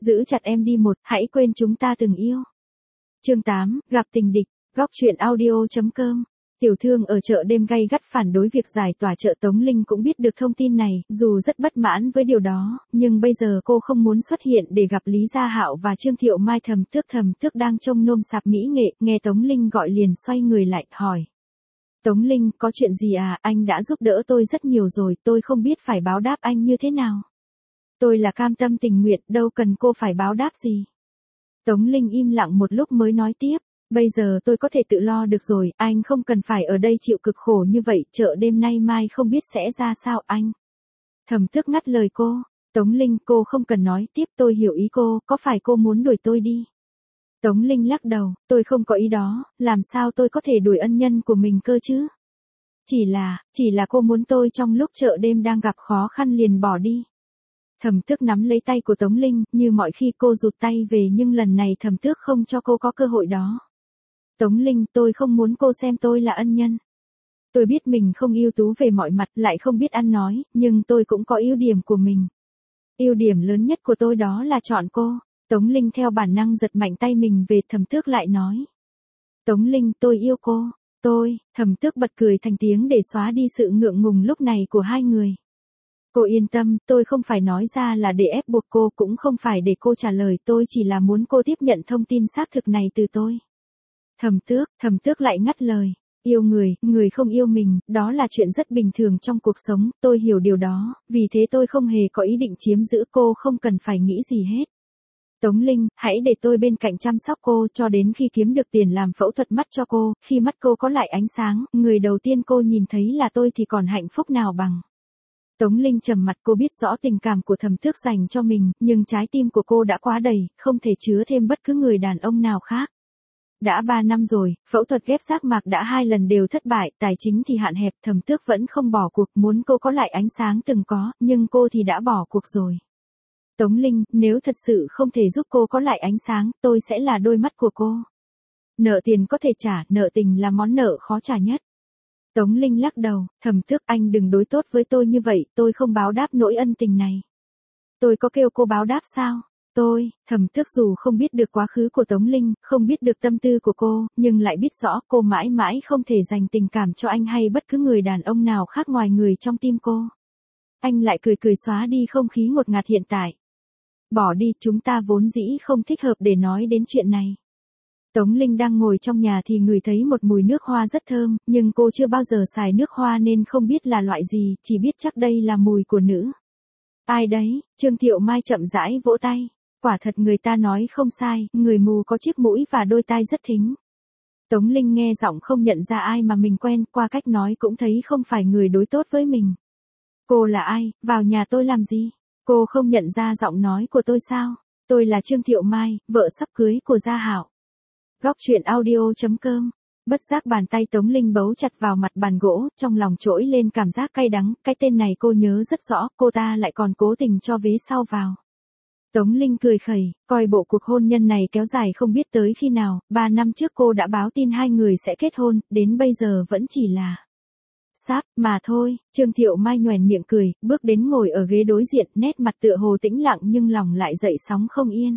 Giữ chặt em đi một, hãy quên chúng ta từng yêu. Chương 8, gặp tình địch, góc truyện audio.com. Tiểu thương ở chợ đêm gay gắt phản đối việc giải tỏa chợ Tống Linh cũng biết được thông tin này, dù rất bất mãn với điều đó, nhưng bây giờ cô không muốn xuất hiện để gặp Lý Gia Hạo và Trương Thiệu Mai. Thầm tước đang trông nôm sạp mỹ nghệ, nghe Tống Linh gọi liền xoay người lại, hỏi. Tống Linh, có chuyện gì à, anh đã giúp đỡ tôi rất nhiều rồi, tôi không biết phải báo đáp anh như thế nào. Tôi là cam tâm tình nguyện, đâu cần cô phải báo đáp gì. Tống Linh im lặng một lúc mới nói tiếp. Bây giờ tôi có thể tự lo được rồi, anh không cần phải ở đây chịu cực khổ như vậy, chợ đêm nay mai không biết sẽ ra sao anh. Thẩm Tước ngắt lời cô. Tống Linh, cô không cần nói tiếp, tôi hiểu ý cô, có phải cô muốn đuổi tôi đi? Tống Linh lắc đầu, tôi không có ý đó, làm sao tôi có thể đuổi ân nhân của mình cơ chứ? Chỉ là cô muốn tôi trong lúc chợ đêm đang gặp khó khăn liền bỏ đi. Thẩm Tước nắm lấy tay của Tống Linh, như mọi khi cô rụt tay về nhưng lần này Thẩm Tước không cho cô có cơ hội đó. Tống Linh, tôi không muốn cô xem tôi là ân nhân. Tôi biết mình không ưu tú về mọi mặt, lại không biết ăn nói, nhưng tôi cũng có ưu điểm của mình. Ưu điểm lớn nhất của tôi đó là chọn cô. Tống Linh theo bản năng giật mạnh tay mình về, Thẩm Tước lại nói. Tống Linh, tôi yêu cô. Thẩm Tước bật cười thành tiếng để xóa đi sự ngượng ngùng lúc này của hai người. Cô yên tâm, tôi không phải nói ra là để ép buộc cô, cũng không phải để cô trả lời, tôi chỉ là muốn cô tiếp nhận thông tin xác thực này từ tôi. Thẩm Tước lại ngắt lời. Yêu người không yêu mình, đó là chuyện rất bình thường trong cuộc sống, tôi hiểu điều đó, vì thế tôi không hề có ý định chiếm giữ cô, không cần phải nghĩ gì hết. Tống Linh, hãy để tôi bên cạnh chăm sóc cô cho đến khi kiếm được tiền làm phẫu thuật mắt cho cô, khi mắt cô có lại ánh sáng, người đầu tiên cô nhìn thấy là tôi thì còn hạnh phúc nào bằng. Tống Linh trầm mặt, cô biết rõ tình cảm của Thẩm Tước dành cho mình, nhưng trái tim của cô đã quá đầy, không thể chứa thêm bất cứ người đàn ông nào khác. Đã 3 năm rồi, phẫu thuật ghép giác mạc đã 2 lần đều thất bại, tài chính thì hạn hẹp, Thẩm Tước vẫn không bỏ cuộc, muốn cô có lại ánh sáng từng có, nhưng cô thì đã bỏ cuộc rồi. Tống Linh, nếu thật sự không thể giúp cô có lại ánh sáng, tôi sẽ là đôi mắt của cô. Nợ tiền có thể trả, nợ tình là món nợ khó trả nhất. Tống Linh lắc đầu, Thẩm Tước, anh đừng đối tốt với tôi như vậy, tôi không báo đáp nỗi ân tình này. Tôi có kêu cô báo đáp sao? Thẩm Tước dù không biết được quá khứ của Tống Linh, không biết được tâm tư của cô, nhưng lại biết rõ cô mãi mãi không thể dành tình cảm cho anh hay bất cứ người đàn ông nào khác ngoài người trong tim cô. Anh lại cười xóa đi không khí ngột ngạt hiện tại. Bỏ đi, chúng ta vốn dĩ không thích hợp để nói đến chuyện này. Tống Linh đang ngồi trong nhà thì ngửi thấy một mùi nước hoa rất thơm, nhưng cô chưa bao giờ xài nước hoa nên không biết là loại gì, chỉ biết chắc đây là mùi của nữ. Ai đấy? Trương Thiệu Mai chậm rãi vỗ tay. Quả thật người ta nói không sai, người mù có chiếc mũi và đôi tai rất thính. Tống Linh nghe giọng không nhận ra ai mà mình quen, qua cách nói cũng thấy không phải người đối tốt với mình. Cô là ai, vào nhà tôi làm gì? Cô không nhận ra giọng nói của tôi sao? Tôi là Trương Thiệu Mai, vợ sắp cưới của Gia Hạo. Góc truyện audio.com. Bất giác bàn tay Tống Linh bấu chặt vào mặt bàn gỗ, trong lòng trỗi lên cảm giác cay đắng, cái tên này cô nhớ rất rõ, cô ta lại còn cố tình cho vế sau vào. Tống Linh cười khẩy, coi bộ cuộc hôn nhân này kéo dài không biết tới khi nào, 3 năm trước cô đã báo tin hai người sẽ kết hôn, đến bây giờ vẫn chỉ là sáp mà thôi. Trương Thiệu Mai nhoẻn miệng cười, bước đến ngồi ở ghế đối diện, nét mặt tựa hồ tĩnh lặng nhưng lòng lại dậy sóng không yên.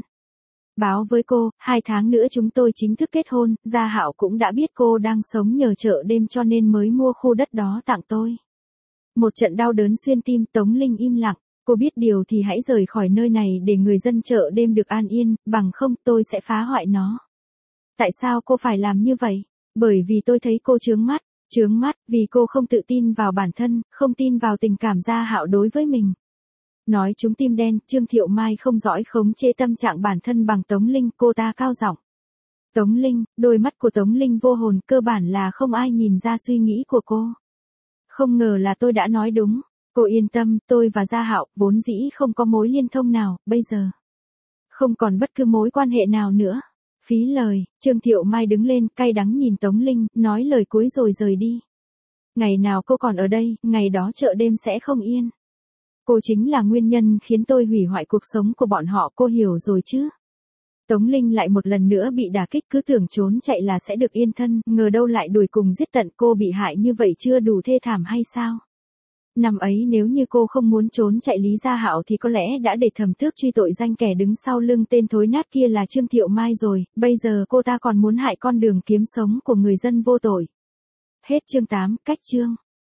Báo với cô, 2 tháng nữa chúng tôi chính thức kết hôn, Gia Hạo cũng đã biết cô đang sống nhờ chợ đêm cho nên mới mua khu đất đó tặng tôi. Một trận đau đớn xuyên tim, Tống Linh im lặng. Cô biết điều thì hãy rời khỏi nơi này để người dân chợ đêm được an yên, bằng không tôi sẽ phá hoại nó. Tại sao cô phải làm như vậy? Bởi vì tôi thấy cô chướng mắt, vì cô không tự tin vào bản thân, không tin vào tình cảm Gia Hạo đối với mình. Nói chúng tim đen, Trương Thiệu Mai không giỏi khống chế tâm trạng bản thân bằng Tống Linh, cô ta cao giọng. Tống Linh, đôi mắt của Tống Linh vô hồn, cơ bản là không ai nhìn ra suy nghĩ của cô. Không ngờ là tôi đã nói đúng. Cô yên tâm, tôi và Gia Hạo vốn dĩ không có mối liên thông nào, bây giờ không còn bất cứ mối quan hệ nào nữa. Phí lời. Trương Thiệu Mai đứng lên, cay đắng nhìn Tống Linh, nói lời cuối rồi rời đi. Ngày nào cô còn ở đây, ngày đó chợ đêm sẽ không yên. Cô chính là nguyên nhân khiến tôi hủy hoại cuộc sống của bọn họ, cô hiểu rồi chứ? Tống Linh lại một lần nữa bị đả kích, cứ tưởng trốn chạy là sẽ được yên thân, ngờ đâu lại đuổi cùng giết tận. Cô bị hại như vậy chưa đủ thê thảm hay sao? Năm ấy nếu như cô không muốn trốn chạy Lý Gia Hạo thì có lẽ đã để Thẩm Tước truy tội danh kẻ đứng sau lưng tên thối nát kia là Trương Thiệu Mai rồi, bây giờ cô ta còn muốn hại con đường kiếm sống của người dân vô tội. Hết chương 8, cách chương.